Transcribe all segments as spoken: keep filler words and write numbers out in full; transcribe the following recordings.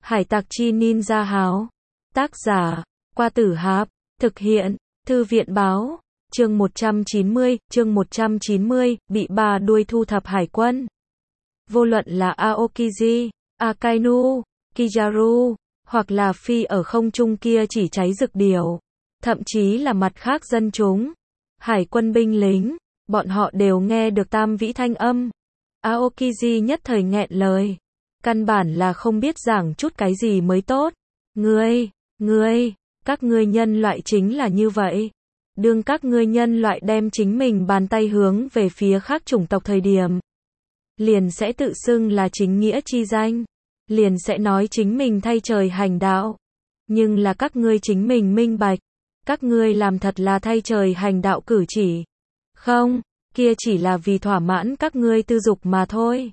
Hải tặc chi ninja háo. Tác giả, Qua Tử Háp. Thực hiện, Thư viện Báo. Chương một trăm chín mươi, chương một trăm chín mươi, bị ba đuôi thu thập hải quân. Vô luận là Aokiji, Akainu, Kizaru, hoặc là phi ở không trung kia chỉ cháy rực điểu, thậm chí là mặt khác dân chúng, hải quân binh lính, bọn họ đều nghe được Tam Vĩ thanh âm. Aokiji nhất thời nghẹn lời, căn bản là không biết giảng chút cái gì mới tốt. Ngươi, ngươi, các ngươi nhân loại chính là như vậy. Đương các ngươi nhân loại đem chính mình bàn tay hướng về phía khác chủng tộc thời điểm, liền sẽ tự xưng là chính nghĩa chi danh, liền sẽ nói chính mình thay trời hành đạo. Nhưng là các ngươi chính mình minh bạch, các ngươi làm thật là thay trời hành đạo cử chỉ. Không, kia chỉ là vì thỏa mãn các ngươi tư dục mà thôi.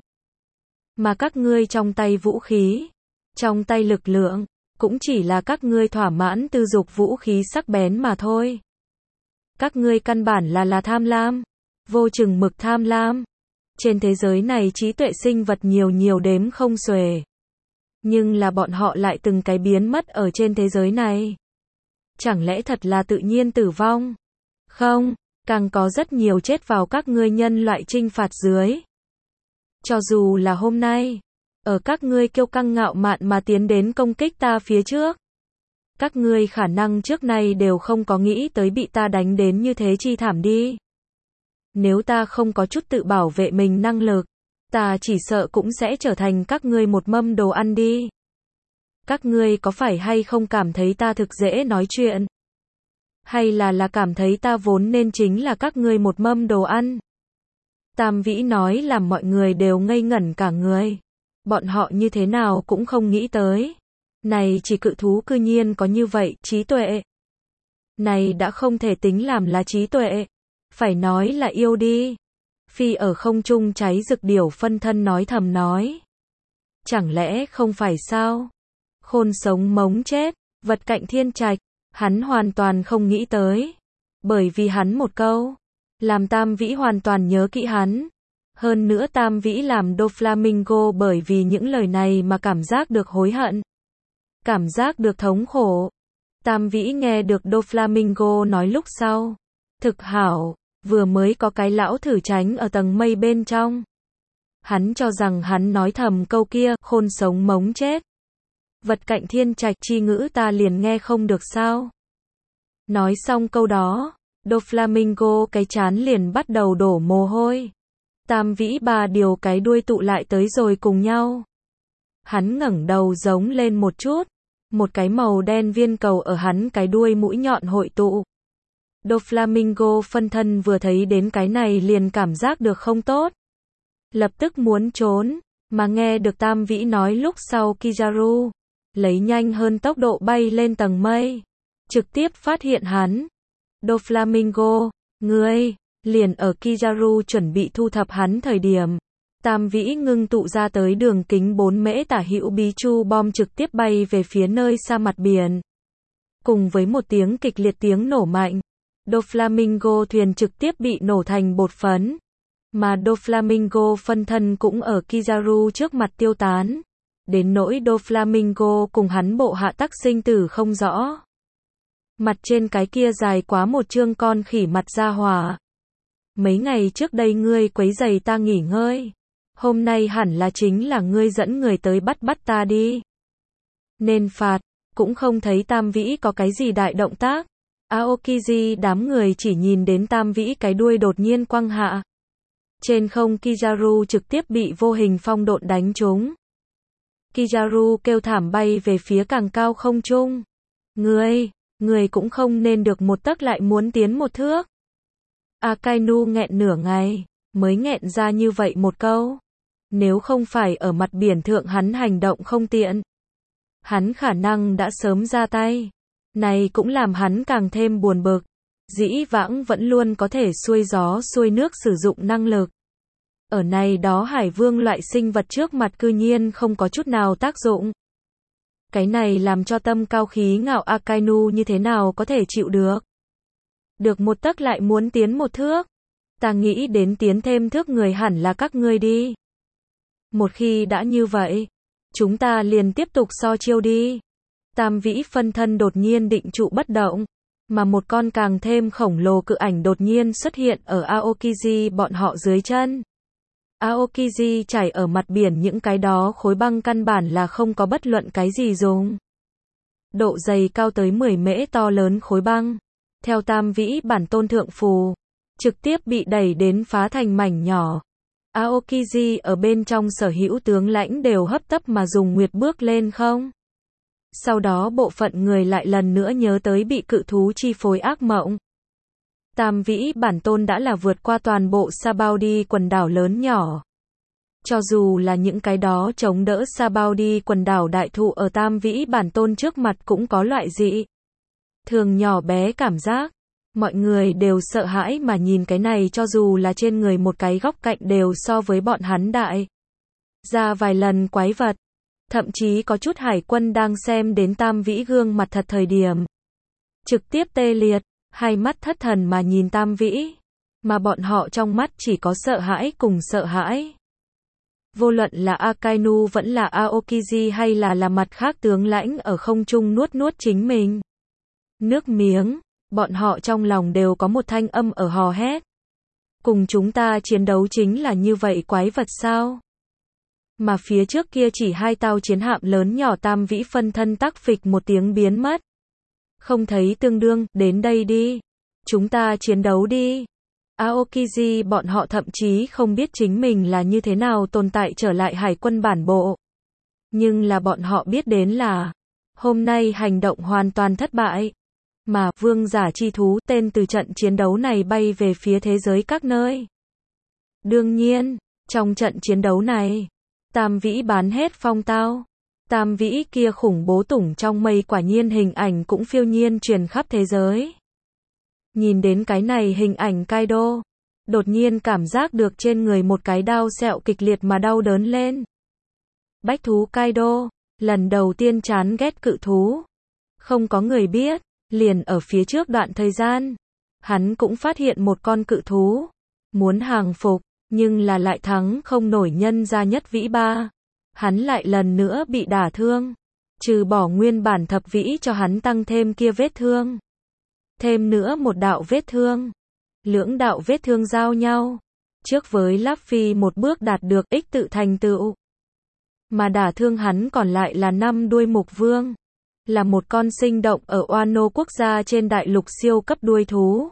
Mà các ngươi trong tay vũ khí, trong tay lực lượng, cũng chỉ là các ngươi thỏa mãn tư dục vũ khí sắc bén mà thôi. Các ngươi căn bản là là tham lam, vô chừng mực tham lam. Trên thế giới này trí tuệ sinh vật nhiều nhiều đếm không xuể. Nhưng là bọn họ lại từng cái biến mất ở trên thế giới này. Chẳng lẽ thật là tự nhiên tử vong? Không, càng có rất nhiều chết vào các ngươi nhân loại trinh phạt dưới. Cho dù là hôm nay, ở các ngươi kiêu căng ngạo mạn mà tiến đến công kích ta phía trước, các ngươi khả năng trước nay đều không có nghĩ tới bị ta đánh đến như thế chi thảm đi. Nếu ta không có chút tự bảo vệ mình năng lực, ta chỉ sợ cũng sẽ trở thành các ngươi một mâm đồ ăn đi. Các ngươi có phải hay không cảm thấy ta thực dễ nói chuyện? Hay là là cảm thấy ta vốn nên chính là các ngươi một mâm đồ ăn? Tam Vĩ nói làm mọi người đều ngây ngẩn cả người. Bọn họ như thế nào cũng không nghĩ tới. Này chỉ cự thú cư nhiên có như vậy trí tuệ. Này đã không thể tính làm là trí tuệ, phải nói là yêu đi. Phi ở không trung cháy rực điểu phân thân nói thầm nói. Chẳng lẽ không phải sao? Khôn sống mống chết, vật cạnh thiên trạch, hắn hoàn toàn không nghĩ tới. Bởi vì hắn một câu, làm Tam Vĩ hoàn toàn nhớ kỹ hắn. Hơn nữa Tam Vĩ làm Doflamingo bởi vì những lời này mà cảm giác được hối hận. Cảm giác được thống khổ. Tam Vĩ nghe được Doflamingo nói lúc sau. Thực hảo, vừa mới có cái lão thử tránh ở tầng mây bên trong. Hắn cho rằng hắn nói thầm câu kia, khôn sống mống chết. Vật cạnh thiên trạch chi ngữ ta liền nghe không được sao. Nói xong câu đó, Doflamingo cái chán liền bắt đầu đổ mồ hôi. Tam Vĩ ba điều cái đuôi tụ lại tới rồi cùng nhau. Hắn ngẩng đầu giống lên một chút, một cái màu đen viên cầu ở hắn cái đuôi mũi nhọn hội tụ. Doflamingo phân thân vừa thấy đến cái này liền cảm giác được không tốt. Lập tức muốn trốn, mà nghe được Tam Vĩ nói lúc sau Kizaru, lấy nhanh hơn tốc độ bay lên tầng mây, trực tiếp phát hiện hắn. Doflamingo, ngươi, liền ở Kizaru chuẩn bị thu thập hắn thời điểm. Tam Vĩ ngưng tụ ra tới đường kính bốn mễ tả hữu bí chu bom trực tiếp bay về phía nơi xa mặt biển. Cùng với một tiếng kịch liệt tiếng nổ mạnh, Doflamingo thuyền trực tiếp bị nổ thành bột phấn. Mà Doflamingo phân thân cũng ở Kizaru trước mặt tiêu tán. Đến nỗi Doflamingo cùng hắn bộ hạ tắc sinh tử không rõ. Mặt trên cái kia dài quá một chương con khỉ mặt ra hỏa. Mấy ngày trước đây ngươi quấy rầy ta nghỉ ngơi. Hôm nay hẳn là chính là ngươi dẫn người tới bắt bắt ta đi. Nên phạt, cũng không thấy Tam Vĩ có cái gì đại động tác. Aokiji đám người chỉ nhìn đến Tam Vĩ cái đuôi đột nhiên quăng hạ. Trên không Kizaru trực tiếp bị vô hình phong độn đánh trúng. Kizaru kêu thảm bay về phía càng cao không trung. Ngươi, ngươi cũng không nên được một tấc lại muốn tiến một thước. Akainu nghẹn nửa ngày, mới nghẹn ra như vậy một câu. Nếu không phải ở mặt biển thượng hắn hành động không tiện, hắn khả năng đã sớm ra tay. Này cũng làm hắn càng thêm buồn bực. Dĩ vãng vẫn luôn có thể xuôi gió xuôi nước sử dụng năng lực. Ở này đó hải vương loại sinh vật trước mặt cư nhiên không có chút nào tác dụng. Cái này làm cho tâm cao khí ngạo Akainu như thế nào có thể chịu được. Được một tấc lại muốn tiến một thước. Ta nghĩ đến tiến thêm thước người hẳn là các ngươi đi. Một khi đã như vậy, Chúng ta liền tiếp tục so chiêu đi. Tam vĩ phân thân đột nhiên định trụ bất động, mà một con càng thêm khổng lồ cự ảnh đột nhiên xuất hiện ở Aokiji bọn họ dưới chân. Aokiji chảy ở mặt biển những cái đó khối băng căn bản là không có bất luận cái gì dùng. Độ dày cao tới mười mễ to lớn khối băng, theo tam vĩ bản tôn thượng phù, trực tiếp bị đẩy đến phá thành mảnh nhỏ. Aokiji ở bên trong sở hữu tướng lãnh đều hấp tấp mà dùng nguyệt bước lên không. Sau đó bộ phận người lại lần nữa nhớ tới bị cự thú chi phối ác mộng. Tam vĩ bản tôn đã là vượt qua toàn bộ Sabaudi quần đảo lớn nhỏ. Cho dù là những cái đó chống đỡ Sabaudi quần đảo đại thụ ở tam vĩ bản tôn trước mặt cũng có loại dị thường nhỏ bé cảm giác. Mọi người đều sợ hãi mà nhìn cái này, cho dù là trên người một cái góc cạnh đều so với bọn hắn đại ra vài lần quái vật. Thậm chí có chút hải quân đang xem đến tam vĩ gương mặt thật thời điểm trực tiếp tê liệt, hai mắt thất thần mà nhìn tam vĩ, mà bọn họ trong mắt chỉ có sợ hãi cùng sợ hãi. Vô luận là Akainu vẫn là Aokiji hay là là mặt khác tướng lãnh ở không trung nuốt nuốt chính mình nước miếng, bọn họ trong lòng đều có một thanh âm ở hò hét. Cùng chúng ta chiến đấu chính là như vậy quái vật sao? Mà phía trước kia chỉ hai tàu chiến hạm lớn nhỏ tam vĩ phân thân tắc phịch một tiếng biến mất. Không thấy tương đương, đến đây đi. Chúng ta chiến đấu đi. Aokiji bọn họ thậm chí không biết chính mình là như thế nào tồn tại trở lại hải quân bản bộ. Nhưng là bọn họ biết đến là, hôm nay hành động hoàn toàn thất bại. Mà, vương giả chi thú tên từ trận chiến đấu này bay về phía thế giới các nơi. Đương nhiên, trong trận chiến đấu này, tam vĩ bán hết phong tao. Tam vĩ kia khủng bố tủng trong mây quả nhiên hình ảnh cũng phiêu nhiên truyền khắp thế giới. Nhìn đến cái này hình ảnh Kaido, đột nhiên cảm giác được trên người một cái đau sẹo kịch liệt mà đau đớn lên. Bách thú Kaido, lần đầu tiên chán ghét cự thú. Không có người biết, liền ở phía trước đoạn thời gian, hắn cũng phát hiện một con cự thú, muốn hàng phục, nhưng là lại thắng không nổi nhân gia nhất vĩ ba. Hắn lại lần nữa bị đả thương, trừ bỏ nguyên bản thập vĩ cho hắn tăng thêm kia vết thương. Thêm nữa một đạo vết thương. Lưỡng đạo vết thương giao nhau. Trước với Luffy một bước đạt được ích tự thành tựu. Mà đả thương hắn còn lại là năm đuôi mục vương. Là một con sinh động ở Wano quốc gia trên đại lục siêu cấp đuôi thú.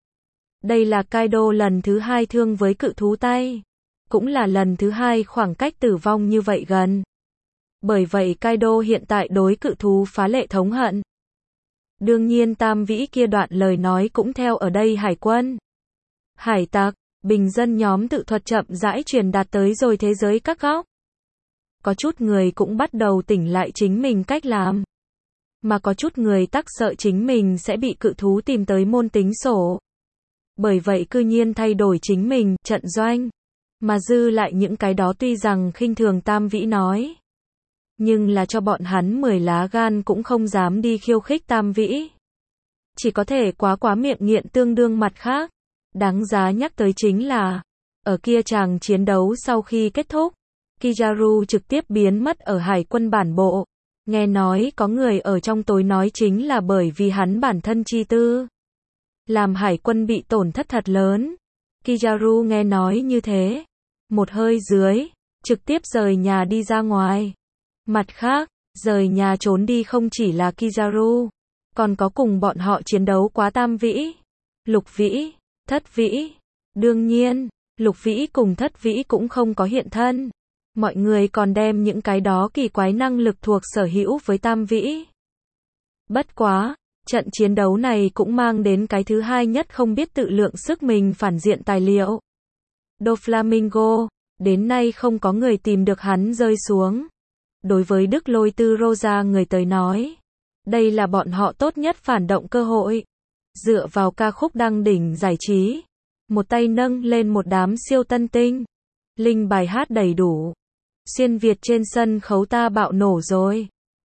Đây là Kaido lần thứ hai thương với cự thú tay. Cũng là lần thứ hai khoảng cách tử vong như vậy gần. Bởi vậy Kaido hiện tại đối cự thú phá lệ thống hận. Đương nhiên tam vĩ kia đoạn lời nói cũng theo ở đây hải quân, hải tặc, bình dân nhóm tự thuật chậm rãi truyền đạt tới rồi thế giới các góc. Có chút người cũng bắt đầu tỉnh lại chính mình cách làm. Mà có chút người tắc sợ chính mình sẽ bị cự thú tìm tới môn tính sổ. Bởi vậy cư nhiên thay đổi chính mình, trận doanh. Mà dư lại những cái đó tuy rằng khinh thường tam vĩ nói. Nhưng là cho bọn hắn mười lá gan cũng không dám đi khiêu khích tam vĩ. Chỉ có thể quá quá miệng nghiện tương đương mặt khác. Đáng giá nhắc tới chính là, ở kia chàng chiến đấu sau khi kết thúc, Kizaru trực tiếp biến mất ở hải quân bản bộ. Nghe nói có người ở trong tối nói chính là bởi vì hắn bản thân chi tư. Làm hải quân bị tổn thất thật lớn. Kizaru nghe nói như thế. Một hơi dưới, trực tiếp rời nhà đi ra ngoài. Mặt khác, rời nhà trốn đi không chỉ là Kizaru, còn có cùng bọn họ chiến đấu quá tam vĩ, lục vĩ, thất vĩ. Đương nhiên, lục vĩ cùng thất vĩ cũng không có hiện thân. Mọi người còn đem những cái đó kỳ quái năng lực thuộc sở hữu với tam vĩ. Bất quá, trận chiến đấu này cũng mang đến cái thứ hai nhất không biết tự lượng sức mình phản diện tài liệu. Doflamingo, đến nay không có người tìm được hắn rơi xuống. Đối với Đức Lôi Tư Rosa người tới nói, đây là bọn họ tốt nhất phản động cơ hội. Dựa vào ca khúc đăng đỉnh giải trí, một tay nâng lên một đám siêu tân tinh. Linh bài hát đầy đủ. Xuyên Việt trên sân khấu ta bạo nổ rồi.